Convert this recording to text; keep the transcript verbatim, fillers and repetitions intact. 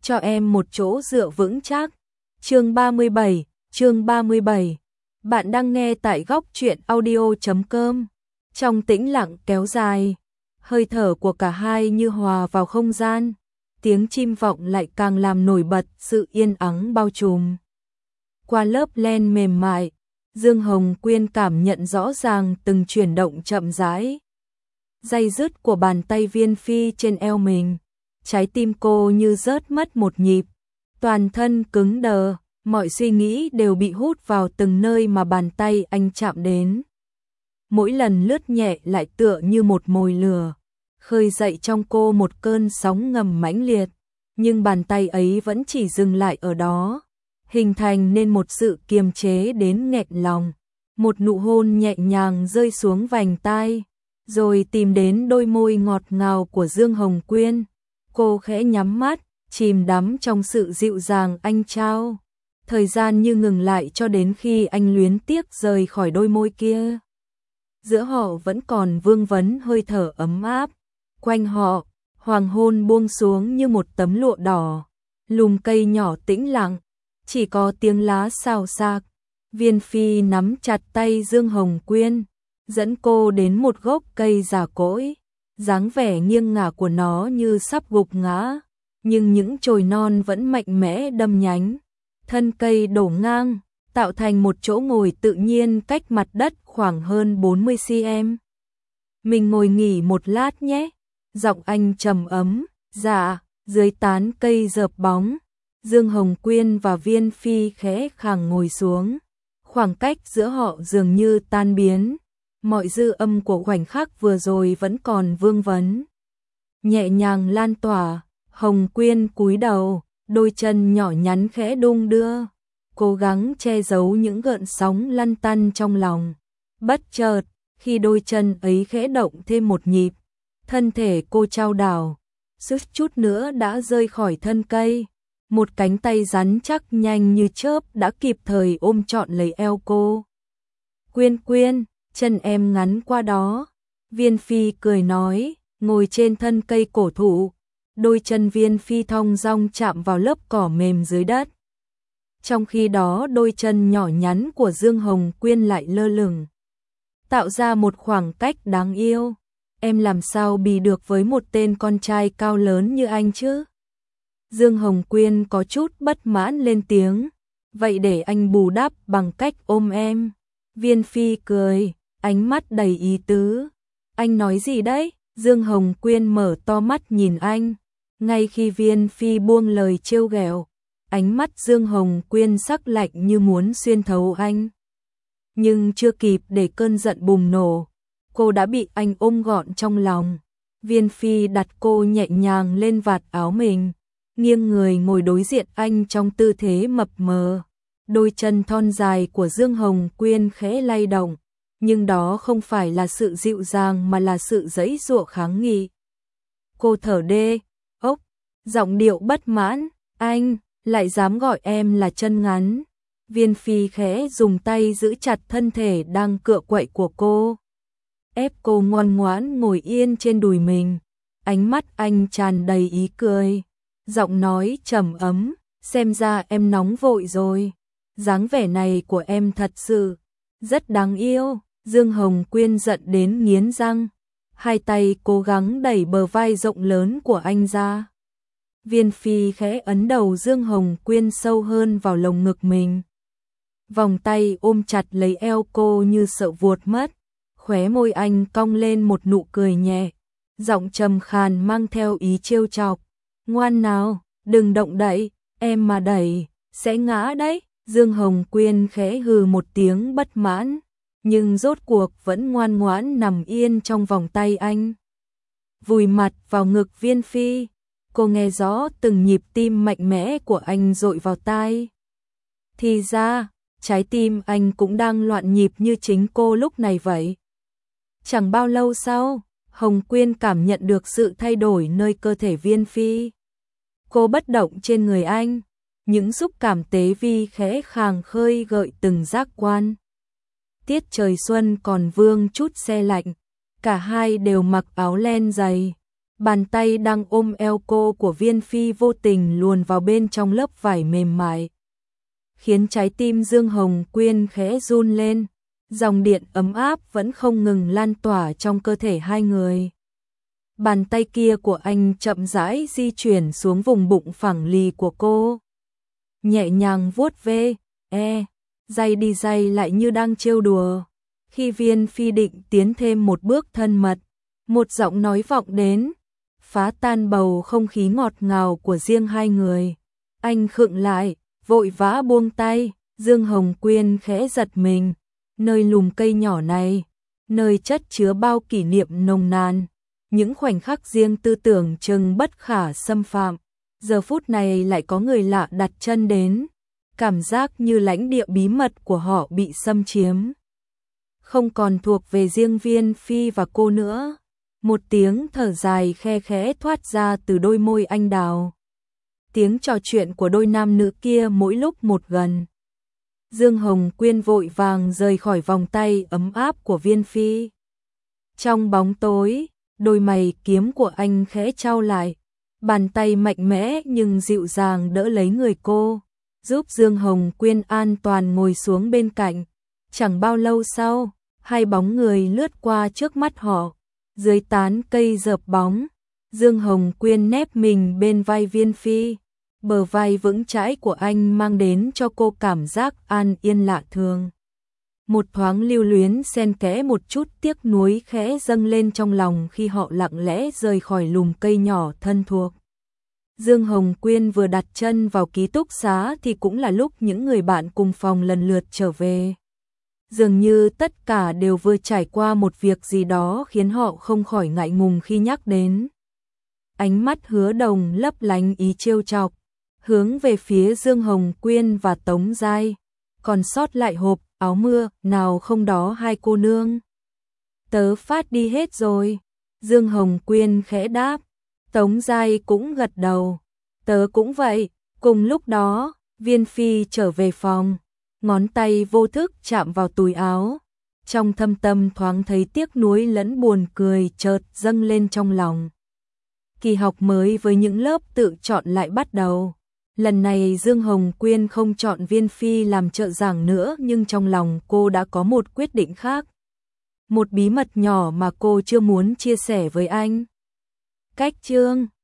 cho em một chỗ dựa vững chắc. Chương ba mươi bảy, chương ba mươi bảy. Bạn đang nghe tại góc truyện audio chấm com. Trong tĩnh lặng kéo dài, hơi thở của cả hai như hòa vào không gian, tiếng chim vọng lại càng làm nổi bật sự yên ắng bao trùm. Qua lớp len mềm mại, Dương Hồng Quyên cảm nhận rõ ràng từng chuyển động chậm rãi. Day dứt của bàn tay Viên Phi trên eo mình, trái tim cô như rớt mất một nhịp, toàn thân cứng đờ, mọi suy nghĩ đều bị hút vào từng nơi mà bàn tay anh chạm đến. Mỗi lần lướt nhẹ lại tựa như một mồi lửa, khơi dậy trong cô một cơn sóng ngầm mãnh liệt, nhưng bàn tay ấy vẫn chỉ dừng lại ở đó, hình thành nên một sự kiềm chế đến nghẹn lòng. Một nụ hôn nhẹ nhàng rơi xuống vành tai, rồi tìm đến đôi môi ngọt ngào của Dương Hồng Quyên. Cô khẽ nhắm mắt, chìm đắm trong sự dịu dàng anh trao. Thời gian như ngừng lại cho đến khi anh luyến tiếc rời khỏi đôi môi kia. Giữa họ vẫn còn vương vấn hơi thở ấm áp. Quanh họ, hoàng hôn buông xuống như một tấm lụa đỏ. Lùm cây nhỏ tĩnh lặng, chỉ có tiếng lá xào xạc. Viên Phi nắm chặt tay Dương Hồng Quyên, dẫn cô đến một gốc cây già cỗi. Dáng vẻ nghiêng ngả của nó như sắp gục ngã, nhưng những chồi non vẫn mạnh mẽ đâm nhánh. Thân cây đổ ngang, tạo thành một chỗ ngồi tự nhiên cách mặt đất khoảng hơn bốn mươi xăng-ti-mét. Mình ngồi nghỉ một lát nhé. Giọng anh trầm ấm. Dạ. Dưới tán cây rợp bóng, Dương Hồng Quyên và Viên Phi khẽ khàng ngồi xuống. Khoảng cách giữa họ dường như tan biến. Mọi dư âm của khoảnh khắc vừa rồi vẫn còn vương vấn. Nhẹ nhàng lan tỏa, Hồng Quyên cúi đầu, đôi chân nhỏ nhắn khẽ đung đưa, cố gắng che giấu những gợn sóng lăn tăn trong lòng. Bất chợt, khi đôi chân ấy khẽ động thêm một nhịp, thân thể cô chao đảo, suýt chút nữa đã rơi khỏi thân cây. Một cánh tay rắn chắc nhanh như chớp đã kịp thời ôm trọn lấy eo cô. Quyên Quyên, chân em ngắn qua đó. Viên Phi cười nói, ngồi trên thân cây cổ thụ. Đôi chân Viên Phi thong dong chạm vào lớp cỏ mềm dưới đất. Trong khi đó đôi chân nhỏ nhắn của Dương Hồng Quyên lại lơ lửng, tạo ra một khoảng cách đáng yêu. Em làm sao bì được với một tên con trai cao lớn như anh chứ? Dương Hồng Quyên có chút bất mãn lên tiếng. Vậy để anh bù đắp bằng cách ôm em. Viên Phi cười, ánh mắt đầy ý tứ. Anh nói gì đấy? Dương Hồng Quyên mở to mắt nhìn anh. Ngay khi Viên Phi buông lời trêu ghẹo, ánh mắt Dương Hồng Quyên sắc lạnh như muốn xuyên thấu anh. Nhưng chưa kịp để cơn giận bùng nổ, cô đã bị anh ôm gọn trong lòng. Viên Phi đặt cô nhẹ nhàng lên vạt áo mình, nghiêng người ngồi đối diện anh trong tư thế mập mờ. Đôi chân thon dài của Dương Hồng Quyên khẽ lay động, nhưng đó không phải là sự dịu dàng mà là sự giãy giụa kháng nghị. Cô thở đê, ốc, giọng điệu bất mãn, anh lại dám gọi em là chân ngắn. Viên Phi khẽ dùng tay giữ chặt thân thể đang cựa quậy của cô, ép cô ngoan ngoãn ngồi yên trên đùi mình. Ánh mắt anh tràn đầy ý cười, giọng nói trầm ấm, xem ra em nóng vội rồi. Dáng vẻ này của em thật sự rất đáng yêu. Dương Hồng Quyên giận đến nghiến răng, hai tay cố gắng đẩy bờ vai rộng lớn của anh ra. Viên Phi khẽ ấn đầu Dương Hồng Quyên sâu hơn vào lồng ngực mình, vòng tay ôm chặt lấy eo cô như sợ vuột mất. Khóe môi anh cong lên một nụ cười nhẹ, giọng trầm khàn mang theo ý trêu chọc. Ngoan nào, đừng động đậy, em mà đẩy sẽ ngã đấy. Dương Hồng Quyên khẽ hừ một tiếng bất mãn, nhưng rốt cuộc vẫn ngoan ngoãn nằm yên trong vòng tay anh. Vùi mặt vào ngực Viên Phi, cô nghe rõ từng nhịp tim mạnh mẽ của anh dội vào tai. Thì ra, trái tim anh cũng đang loạn nhịp như chính cô lúc này vậy. Chẳng bao lâu sau, Hồng Quyên cảm nhận được sự thay đổi nơi cơ thể Viên Phi. Cô bất động trên người anh, những xúc cảm tế vi khẽ khàng khơi gợi từng giác quan. Tiết trời xuân còn vương chút se lạnh, cả hai đều mặc áo len dày, Bàn tay đang ôm eo cô của Viên Phi vô tình luồn vào bên trong lớp vải mềm mại, khiến trái tim Dương Hồng Quyên khẽ run lên, dòng điện ấm áp vẫn không ngừng lan tỏa trong cơ thể hai người. Bàn tay kia của anh chậm rãi di chuyển xuống vùng bụng phẳng lì của cô, nhẹ nhàng vuốt ve, e, day đi day lại như đang trêu đùa. Khi Viên Phi định tiến thêm một bước thân mật, một giọng nói vọng đến, phá tan bầu không khí ngọt ngào của riêng hai người. Anh khựng lại, vội vã buông tay. Dương Hồng Quyên khẽ giật mình, nơi lùm cây nhỏ này, nơi chất chứa bao kỷ niệm nồng nàn, những khoảnh khắc riêng tư tưởng chừng bất khả xâm phạm, giờ phút này lại có người lạ đặt chân đến, cảm giác như lãnh địa bí mật của họ bị xâm chiếm, không còn thuộc về riêng Viên Phi và cô nữa. Một tiếng thở dài khe khẽ thoát ra từ đôi môi anh đào. Tiếng trò chuyện của đôi nam nữ kia mỗi lúc một gần. Dương Hồng Quyên vội vàng rời khỏi vòng tay ấm áp của Viên Phi. Trong bóng tối, đôi mày kiếm của anh khẽ chau lại, bàn tay mạnh mẽ nhưng dịu dàng đỡ lấy người cô, giúp Dương Hồng Quyên an toàn ngồi xuống bên cạnh. Chẳng bao lâu sau, hai bóng người lướt qua trước mắt họ, dưới tán cây rợp bóng, Dương Hồng Quyên nép mình bên vai Viên Phi, bờ vai vững chãi của anh mang đến cho cô cảm giác an yên lạ thường. Một thoáng lưu luyến xen kẽ một chút tiếc nuối khẽ dâng lên trong lòng khi họ lặng lẽ rời khỏi lùm cây nhỏ thân thuộc. Dương Hồng Quyên vừa đặt chân vào ký túc xá thì cũng là lúc những người bạn cùng phòng lần lượt trở về. Dường như tất cả đều vừa trải qua một việc gì đó khiến họ không khỏi ngại ngùng khi nhắc đến. Ánh mắt Hứa Đồng lấp lánh ý trêu chọc, hướng về phía Dương Hồng Quyên và Tống Giai. Còn sót lại hộp áo mưa, nào không đó hai cô nương. Tớ phát đi hết rồi. Dương Hồng Quyên khẽ đáp. Tống Giai cũng gật đầu. Tớ cũng vậy. Cùng lúc đó, Viên Phi trở về phòng. Ngón tay vô thức chạm vào túi áo. Trong thâm tâm thoáng thấy tiếc nuối lẫn buồn cười chợt dâng lên trong lòng. Kỳ học mới với những lớp tự chọn lại bắt đầu. Lần này Dương Hồng Quyên không chọn Viên Phi làm trợ giảng nữa, nhưng trong lòng cô đã có một quyết định khác. Một bí mật nhỏ mà cô chưa muốn chia sẻ với anh. Cách chương